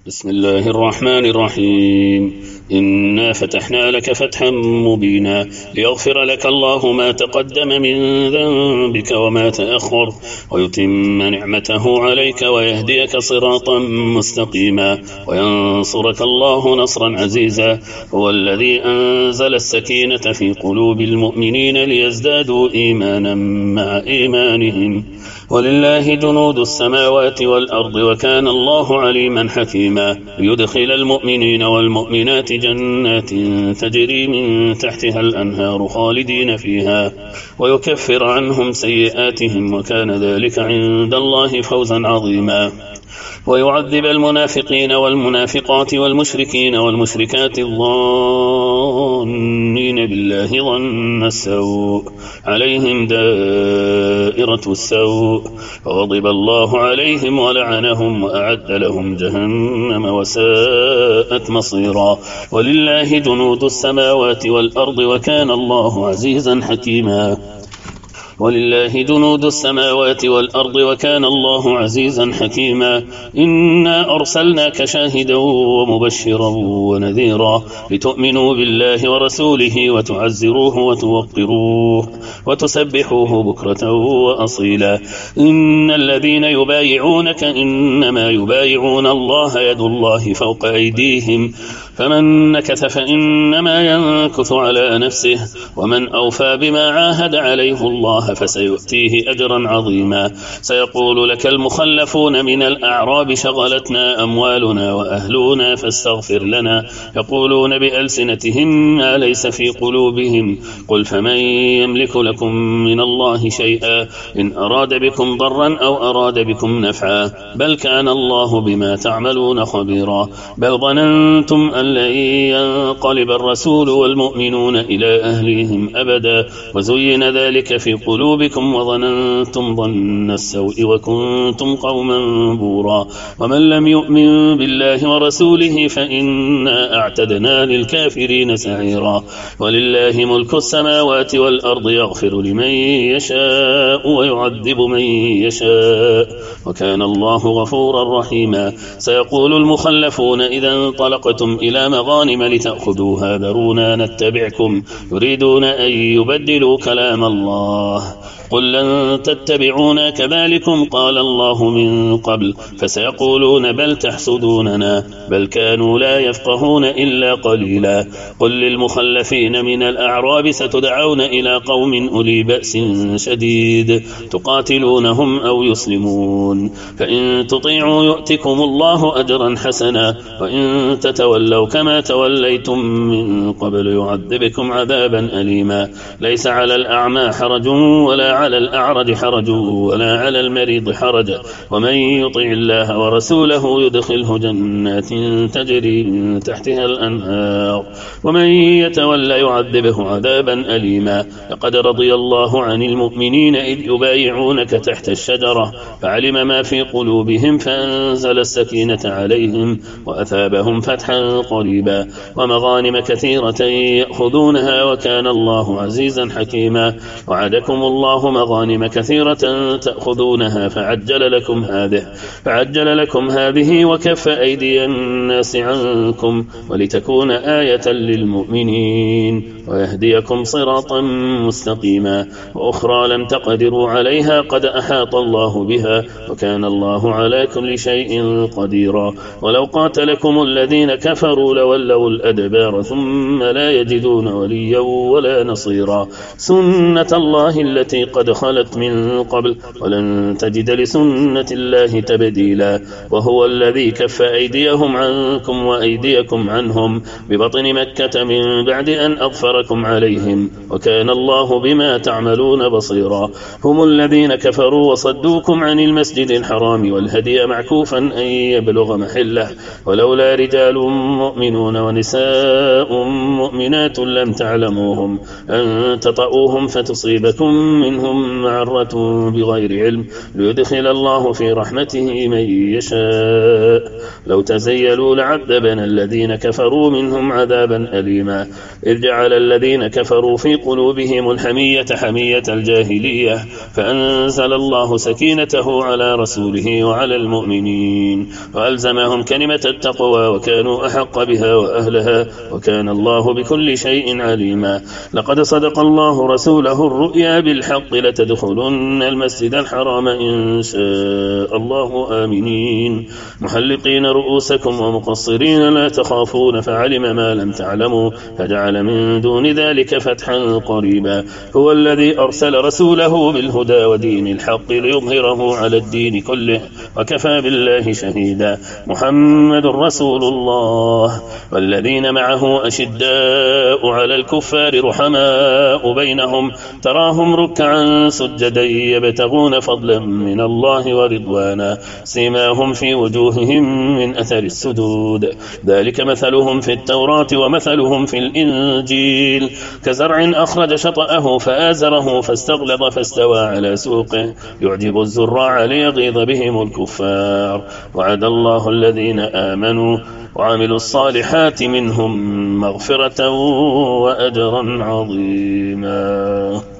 بسم الله الرحمن الرحيم. إنا فتحنا لك فتحا مبينا ليغفر لك الله ما تقدم من ذنبك وما تأخر ويتم نعمته عليك ويهديك صراطا مستقيما وينصرك الله نصرا عزيزا. هو الذي أنزل السكينة في قلوب المؤمنين ليزدادوا إيمانا مع إيمانهم ولله جنود السماوات والأرض وكان الله عليما حكيما. ليدخل المؤمنين والمؤمنات جنات تجري من تحتها الأنهار خالدين فيها ويكفر عنهم سيئاتهم وكان ذلك عند الله فوزا عظيما. ويعذب المنافقين والمنافقات والمشركين والمشركات الظانين بالله ظن السوء عليهم دائرة السوء وغضب الله عليهم ولعنهم وأعد لهم جهنم وساءت مصيرا. ولله جنود السماوات والأرض وكان الله عزيزا حكيما. ولله جنود السماوات والأرض وكان الله عزيزا حكيما. إنا أرسلناك شاهدا ومبشرا ونذيرا لتؤمنوا بالله ورسوله وتعزروه وتوقروه وتسبحوه بكرة وأصيلا. إن الذين يبايعونك إنما يبايعون الله يد الله فوق أيديهم فمن نكث فإنما ينكث على نفسه ومن أوفى بما عاهد عليه الله فسيؤتيه أجرا عظيما. سيقول لك المخلفون من الأعراب شغلتنا أموالنا وأهلنا فاستغفر لنا يقولون بألسنتهم ما ليس في قلوبهم قل فمن يملك لكم من الله شيئا إن أراد بكم ضرا أو أراد بكم نفعا بل كان الله بما تعملون خبيرا. بل ظننتم أن لن ينقلب الرسول والمؤمنون إلى أهليهم أبدا وزين ذلك في قلوبكم وظننتم ظن السوء وكنتم قوما بورا. ومن لم يؤمن بالله ورسوله فإنا أعتدنا للكافرين سعيرا. ولله ملك السماوات والأرض يغفر لمن يشاء ويعذب من يشاء وكان الله غفورا رحيما. سيقول المخلفون إذا انطلقتم إلى مغانم لتأخذوها ذرونا نتبعكم يريدون أن يبدلوا كلام الله قل لن تتبعونا كذلكم قال الله من قبل فسيقولون بل تحسدوننا بل كانوا لا يفقهون إلا قليلا. قل للمخلفين من الأعراب ستدعون إلى قوم أولي بأس شديد تقاتلونهم أو يسلمون فإن تطيعوا يؤتكم الله أجرا حسنا وإن تتولوا كما توليتم من قبل يعذبكم عذابا أليما. ليس على الأعمى حرج ولا على الأعرج حرج ولا على المريض حرج ومن يطع الله ورسوله يدخله جنات تجري من تحتها الأنهار ومن يتولى يعذبه عذابا أليما. لقد رضي الله عن المؤمنين إذ يبايعونك تحت الشجرة فعلم ما في قلوبهم فأنزل السكينة عليهم وأثابهم فتحا قريبا ومغانم كثيرة يأخذونها وكان الله عزيزا حكيما. وعدكم الله مغانم كثيرة تأخذونها فعجل لكم هذه وكف أيدي الناس عنكم ولتكون آية للمؤمنين ويهديكم صراطا مستقيما. وأخرى لم تقدروا عليها قد أحاط الله بها وكان الله على كل شيء قديرا. ولو قاتلكم الذين كفروا لولوا الأدبار ثم لا يجدون وليا ولا نصيرا. سنة الله التي قد خلت من قبل ولن تجد لسنة الله تبديلا. وهو الذي كف أيديهم عنكم وأيديكم عنهم ببطن مكة من بعد أن أظفركم عليهم وكان الله بما تعملون بصيرا. هم الذين كفروا وصدوكم عن المسجد الحرام والهدي معكوفا أن يبلغ محله ولولا رجال مؤمنون ونساء مؤمنات لم تعلموهم أن تطؤوهم فتصيبكم منهم منهم معرة بغير علم ليدخل الله في رحمته من يشاء. لو تزيلوا لعذبنا الذين كفروا منهم عذابا أليما. إذ جعل الذين كفروا في قلوبهم الحمية حمية الجاهلية فأنزل الله سكينته على رسوله وعلى المؤمنين وألزمهم كلمة التقوى وكانوا أحق بها وأهلها وكان الله بكل شيء عليما. لقد صدق الله رسوله الرؤيا بالحق لتدخلن المسجد الحرام إن شاء الله آمنين محلقين رؤوسكم ومقصرين لا تخافون فعلم ما لم تعلموا فجعل من دون ذلك فتحا قريبا. هو الذي أرسل رسوله بالهدى ودين الحق ليظهره على الدين كله وكفى بالله شهيدا. محمد رسول الله والذين معه أشداء على الكفار رحماء بينهم تراهم ركعا سجدا يبتغون فضلا من الله ورضوانا سيماهم في وجوههم من أثر السجود ذلك مثلهم في التوراة ومثلهم في الإنجيل كزرع أخرج شطأه فآزره فاستغلظ فاستوى على سوقه يعجب الزراع ليغيظ بهم الكفار. وعد الله الذين آمنوا وعملوا الصالحات منهم مغفرة وأجرا عظيما.